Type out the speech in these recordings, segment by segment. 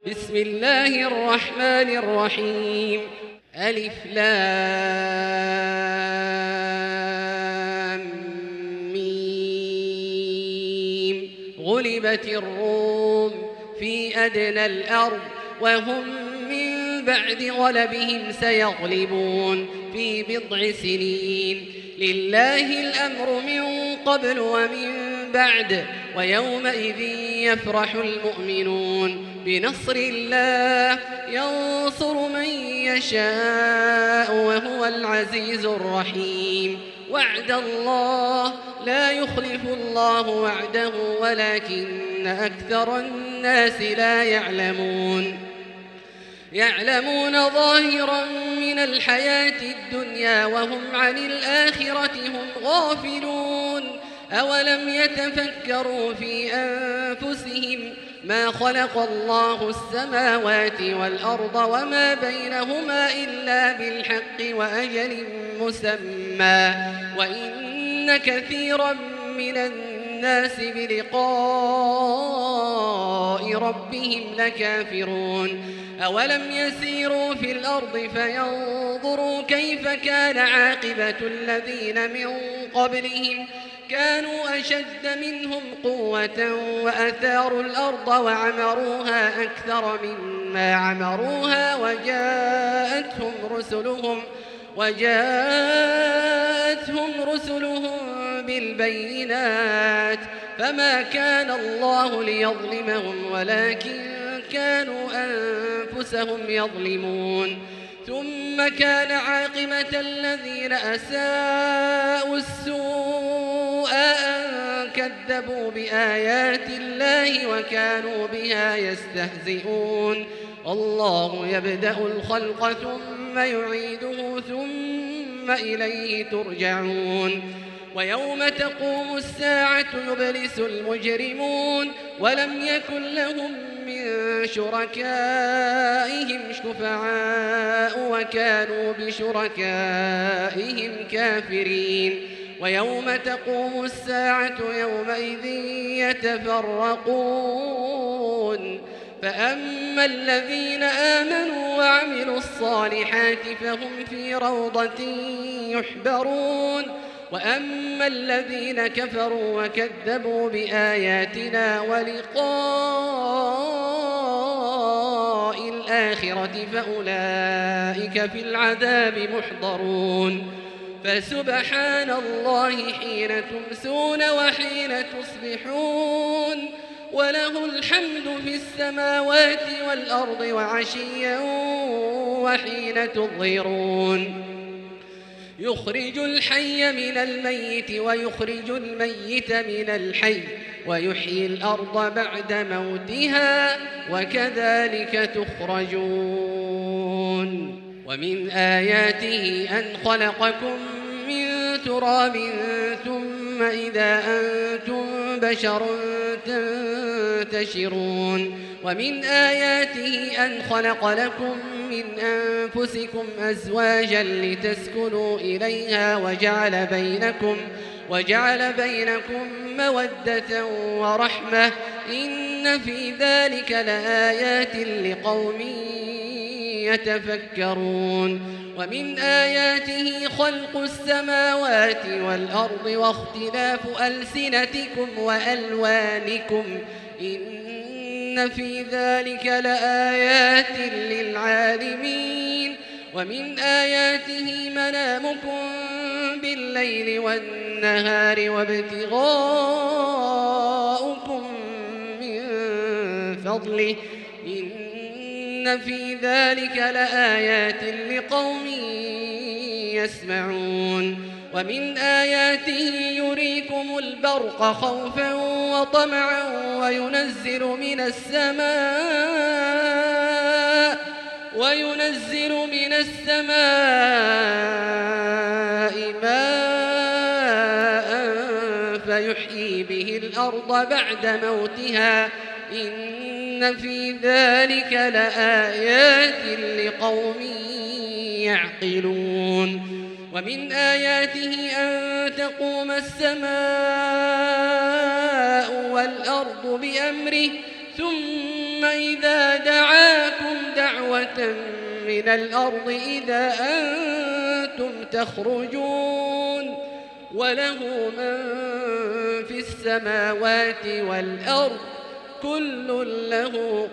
بسم الله الرحمن الرحيم. ألف لام ميم. غلبت الروم في أدنى الأرض وهم من بعد غلبهم سيغلبون في بضع سنين. لله الأمر من قبل ومن بعد ويومئذ يفرح المؤمنون بنصر الله ينصر من يشاء وهو العزيز الرحيم. وعد الله لا يخلف الله وعده ولكن أكثر الناس لا يعلمون ظاهرا من الحياة الدنيا وهم عن الآخرة هم غافلون. أولم يتفكروا في أنفسهم ما خلق الله السماوات والأرض وما بينهما إلا بالحق وأجل مسمى وإن كثيرا من الناس بلقاء ربهم لكافرون. أولم يسيروا في الأرض فينظروا كيف كان عاقبة الذين من قبلهم كانوا أشد منهم قوة وأثاروا الأرض وعمروها أكثر مما عمروها وجاءتهم رسلهم بالبينات فما كان الله ليظلمهم ولكن كانوا أنفسهم يظلمون. ثم كان عاقبة الذين أساءوا السوء أن كذبوا بآيات الله وكانوا بها يستهزئون. الله يبدأ الخلق ثم يعيده ثم إليه ترجعون. ويوم تقوم الساعة يبلس المجرمون ولم يكن لهم من شركائهم شفعاء وكانوا بشركائهم كافرين. ويوم تقوم الساعة يومئذ يتفرقون فأما الذين آمنوا وعملوا الصالحات فهم في روضة يحبرون وأما الذين كفروا وكذبوا بآياتنا ولقاء الآخرة فأولئك في العذاب محضرون. فسبحان الله حين تمسون وحين تصبحون وله الحمد في السماوات والأرض وعشيا وحين تظهرون. يخرج الحي من الميت ويخرج الميت من الحي ويحيي الأرض بعد موتها وكذلك تخرجون. ومن آياته أن خلقكم من تراب ثم إذا أنتم بشر تنتشرون. ومن آياته أن خلق لكم من أنفسكم أزواجا لتسكنوا إليها وجعل بينكم مودة ورحمة إن في ذلك لآيات لقوم يتفكرون. ومن آياته خلق السماوات والأرض واختلاف ألسنتكم وألوانكم إن في ذلك لآيات للعالمين. ومن آياته منامكم بالليل والنهار وابتغاؤكم من فضله إن في ذلك لآيات لقوم يسمعون. ومن آياته يريكم البرق خوفا وطمعا وينزل من السماء ماء فيحيي به الأرض بعد موتها إن في ذلك لآيات لقوم يعقلون. ومن آياته أن تقوم السماء والأرض بأمره ثم إذا دعاكم حبة من الأرض إذا أنتم تخرجون وله من في السماوات والأرض كل له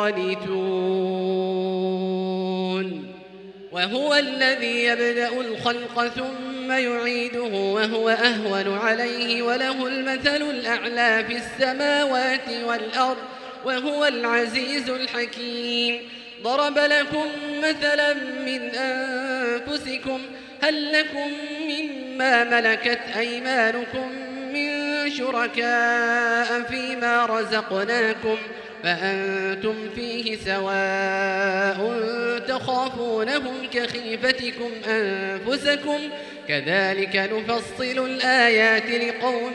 قانتون وهو الذي يبدأ الخلق ثم يعيده وهو أهون عليه وله المثل الأعلى في السماوات والأرض وهو العزيز الحكيم ضرب لكم مثلا من أنفسكم هل لكم مما ملكت أيمانكم من شركاء فيما رزقناكم فأنتم فيه سواء تخافونهم كخيفتكم أنفسكم كذلك نفصل الآيات لقوم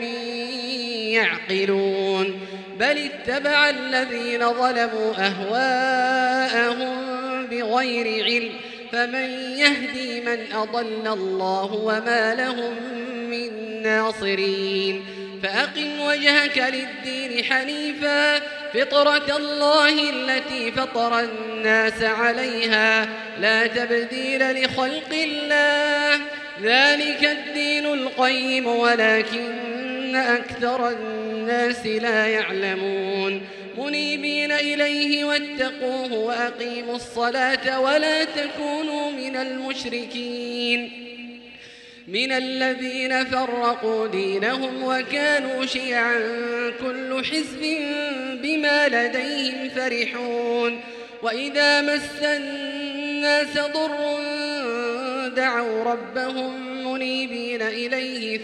يعقلون بل اتبع الذين ظلموا أهواءهم بغير علم فمن يهدي من أضل الله وما لهم من ناصرين فأقم وجهك للدين حنيفا فطرة الله التي فطر الناس عليها لا تبديل لخلق الله ذلك الدين القيم ولكن أكثر الناس لا يعلمون منيبين إليه واتقوه وأقيموا الصلاة ولا تكونوا من المشركين من الذين فرقوا دينهم وكانوا شيعا كل حزب بما لديهم فرحون وإذا مس الناس ضر دعوا ربهم منيبين إليه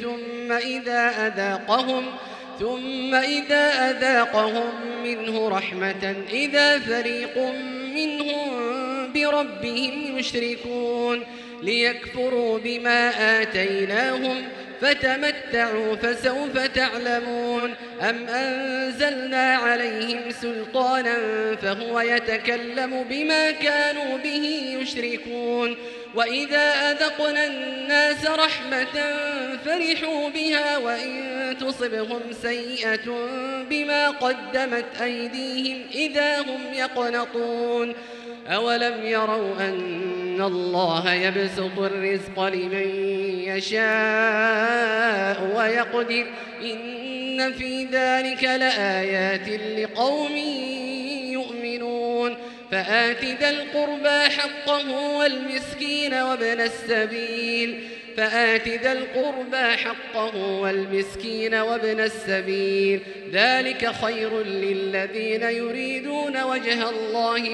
ثم إذا أذاقهم منه رحمة إذا فريق منهم بربهم يشركون ليكفروا بما آتيناهم فتمتعوا فسوف تعلمون أم أنزلنا عليهم سلطانا فهو يتكلم بما كانوا به يشركون وإذا أذقنا الناس رحمة فرحوا بها وإن تصبهم سيئة بما قدمت أيديهم إذا هم يقنطون أولم يروا أن الله يبسط الرزق لمن يشاء ويقدر إن في ذلك لآيات لقوم يؤمنون فآت ذا القربى حقه والمسكين وابن السبيل ذلك خير للذين يريدون وجه الله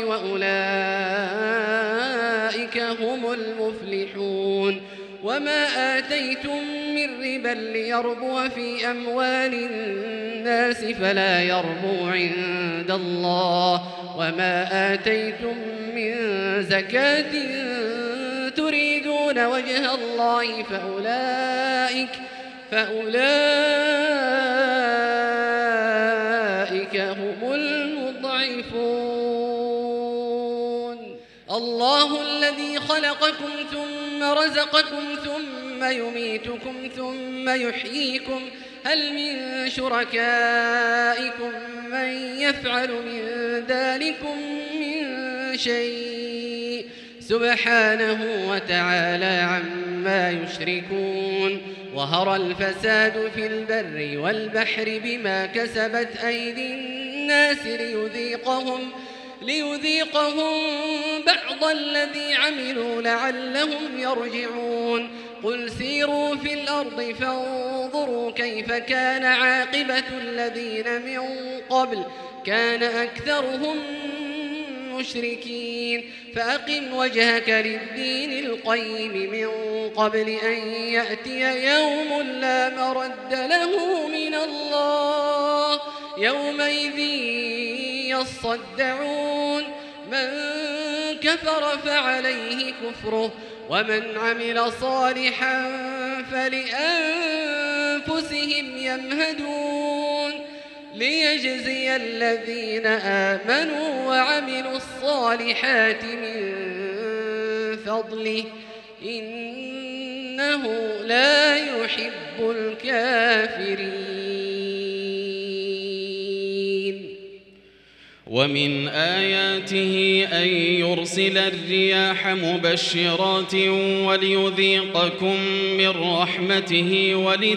وأولئك هم المفلحون وما آتيتم من ربا ليربو في أموال الناس فلا يربو عند الله وما آتيتم من زكاة تريدون وجه الله فأولئك هم المضعفون الله الذي خلقكم ثم رزقكم ثم يميتكم ثم يحييكم هل من شركائكم من يفعل من ذلكم من شيء سبحانه وتعالى عما يشركون ظهر الفساد في البر والبحر بما كسبت أيدي الناس ليذيقهم بعض الذي عملوا لعلهم يرجعون قل سيروا في الأرض فانظروا كيف كان عاقبة الذين من قبل كان أكثرهم مشركين فأقم وجهك للدين القيم من قبل أن يأتي يوم لا مرد له من الله يومئذ يصدعون من كفر فعليه كفره ومن عمل صالحا فلأنفسهم يمهدون ليجزي الذين آمنوا وعملوا الصالحات من فضله إنه لا يحب الكافرين ومن آياته أن يرسل الرياح مبشرات وليذيقكم من رحمته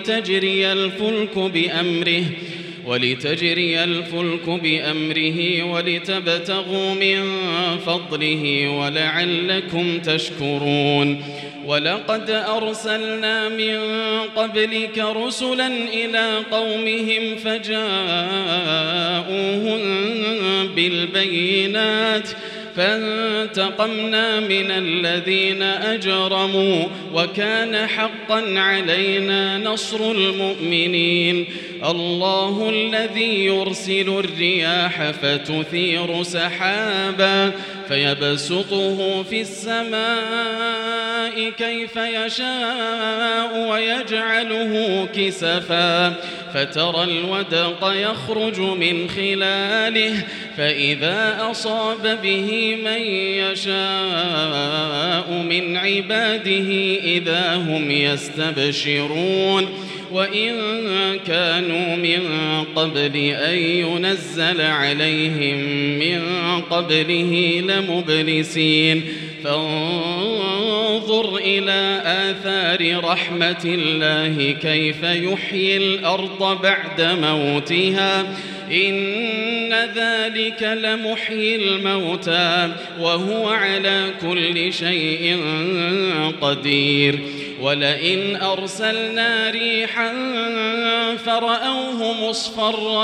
ولتجري الفلك بأمره ولتبتغوا من فضله ولعلكم تشكرون. ولقد أرسلنا من قبلك رسلا إلى قومهم فجاءوهم بالبينات فانتقمنا من الذين أجرموا وكان حقا علينا نصر المؤمنين. الله الذي يرسل الرياح فتثير سحابا فيبسطه في السماء كيف يشاء ويجعله كسفا فترى الودق يخرج من خلاله فإذا أصاب به من يشاء من عباده إذا هم يستبشرون. وإن كانوا من قبل أن ينزل عليهم من قبله لمبلسين. فانظر إلى آثار رحمة الله كيف يحيي الأرض بعد موتها إن ذلك لمحيي الموتى وهو على كل شيء قدير. ولئن أرسلنا ريحا فرأوه مصفرا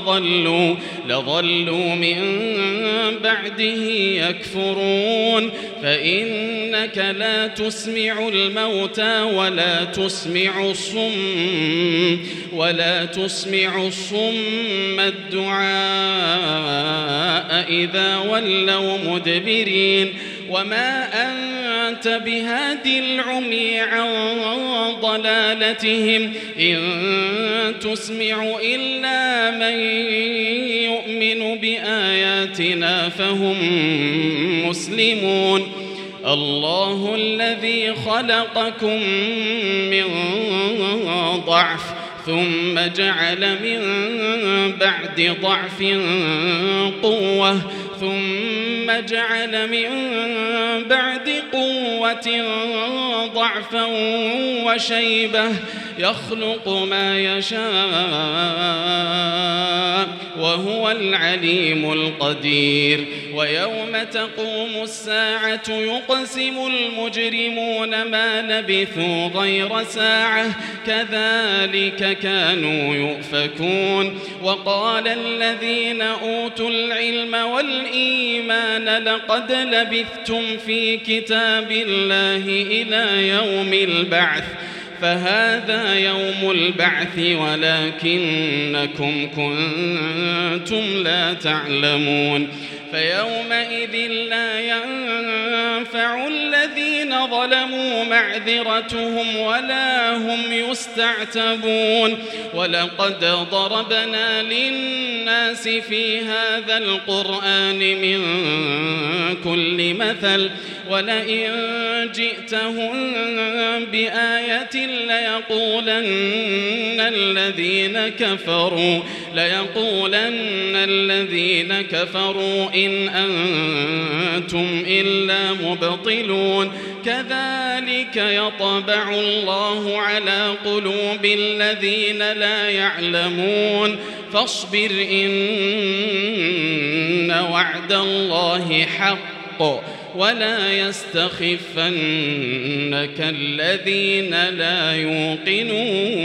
لظلوا من بعده يكفرون. فإنك لا تسمع الموتى ولا تسمع الصم الدعاء إذا ولوا مدبرين. وما أنت بهاد العمي عن ضلالتهم إن تسمع إلا من يؤمن بآياتنا فهم مسلمون. الله الذي خلقكم من ضعف ثم جعل من بعد ضعف قوة ثم جعل من بعد قوة ضعفا وشيبة يخلق ما يشاء وهو العليم القدير. ويوم تقوم الساعة يقسم المجرمون ما لبثوا غير ساعة كذلك كانوا يؤفكون. وقال الذين أوتوا العلم والإيمان لقد لبثتم في كتاب الله إلى يوم البعث فهذا يوم البعث ولكنكم كنتم لا تعلمون. فيومئذ لا ينفع الذين ظلموا معذرتهم ولا هم يستعتبون. ولقد ضربنا للناس في هذا القرآن من كل مثل ولئن جئتهم بآية ليقولن الذين كفروا إن أنتم إلا مبطلون. كذلك يطبع الله على قلوب الذين لا يعلمون. فاصبر إن وعد الله حق ولا يستخفنك الذين لا يوقنون.